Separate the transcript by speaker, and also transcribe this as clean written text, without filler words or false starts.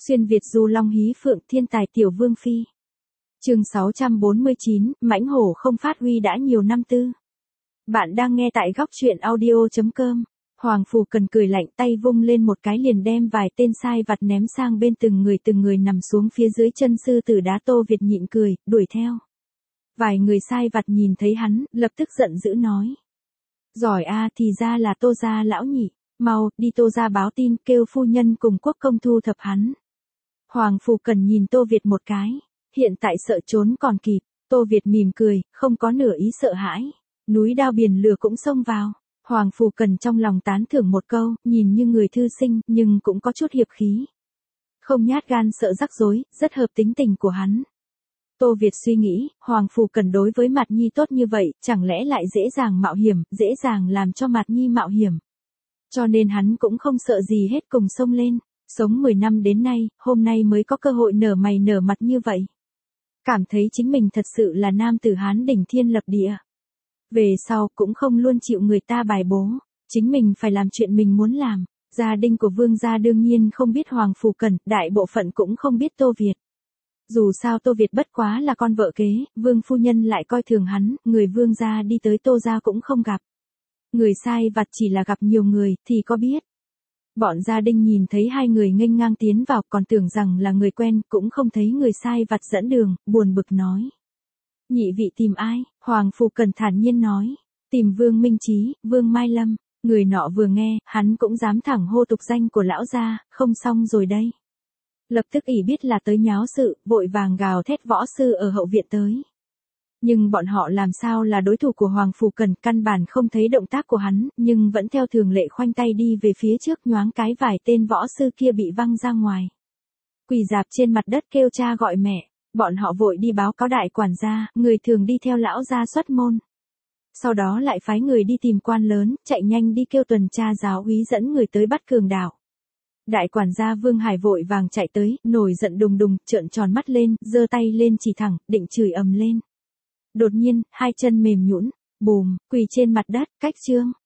Speaker 1: Xuyên Việt du long hí phượng thiên tài tiểu vương phi. Chương 649, mãnh hổ không phát huy đã nhiều năm tư. Bạn đang nghe tại góc truyện audio.com. Hoàng Phù Cần cười lạnh, tay vung lên một cái liền đem vài tên sai vặt ném sang bên từng người nằm xuống phía dưới chân sư tử đá. Tô Việt nhịn cười, đuổi theo. Vài người sai vặt nhìn thấy hắn, lập tức giận dữ nói. Giỏi a, thì ra là Tô gia lão nhị, mau, đi Tô gia báo tin, kêu phu nhân cùng quốc công thu thập hắn. Hoàng Phù Cần nhìn Tô Việt một cái, hiện tại sợ trốn còn kịp. Tô Việt mỉm cười, không có nửa ý sợ hãi. Núi đao biển lửa cũng xông vào. Hoàng Phù Cần trong lòng tán thưởng một câu, nhìn như người thư sinh, nhưng cũng có chút hiệp khí. Không nhát gan sợ rắc rối, rất hợp tính tình của hắn. Tô Việt suy nghĩ, Hoàng Phù Cần đối với Mạt Nhi tốt như vậy, chẳng lẽ lại dễ dàng mạo hiểm, dễ dàng làm cho Mạt Nhi mạo hiểm. Cho nên hắn cũng không sợ gì hết, cùng xông lên. Sống 10 năm đến nay, hôm nay mới có cơ hội nở mày nở mặt như vậy. Cảm thấy chính mình thật sự là nam tử Hán đỉnh thiên lập địa. Về sau cũng không luôn chịu người ta bài bố, chính mình phải làm chuyện mình muốn làm. Gia đình của Vương gia đương nhiên không biết Hoàng Phù Cần, đại bộ phận cũng không biết Tô Việt. Dù sao Tô Việt bất quá là con vợ kế, Vương phu nhân lại coi thường hắn, người Vương gia đi tới Tô gia cũng không gặp. Người sai vặt chỉ là gặp nhiều người thì có biết. Bọn gia đình nhìn thấy hai người nghênh ngang tiến vào, còn tưởng rằng là người quen, cũng không thấy người sai vặt dẫn đường, buồn bực nói. Nhị vị tìm ai? Hoàng Phù Cần thản nhiên nói. Tìm Vương Minh Chí, Vương Mai Lâm. Người nọ vừa nghe, hắn cũng dám thẳng hô tục danh của lão gia, không xong rồi đây. Lập tức ỷ biết là tới nháo sự, vội vàng gào thét võ sư ở hậu viện tới. Nhưng bọn họ làm sao là đối thủ của Hoàng Phù Cần, căn bản không thấy động tác của hắn, nhưng vẫn theo thường lệ khoanh tay đi về phía trước, nhoáng cái vài tên võ sư kia bị văng ra ngoài. Quỳ rạp trên mặt đất kêu cha gọi mẹ, bọn họ vội đi báo cáo đại quản gia, người thường đi theo lão gia xuất môn. Sau đó lại phái người đi tìm quan lớn, chạy nhanh đi kêu tuần tra giáo úy dẫn người tới bắt cường đạo. Đại quản gia Vương Hải vội vàng chạy tới, nổi giận đùng đùng, trợn tròn mắt lên, giơ tay lên chỉ thẳng, định chửi ầm lên. Đột nhiên, hai chân mềm nhũn, bùm, quỳ trên mặt đất, cách trương.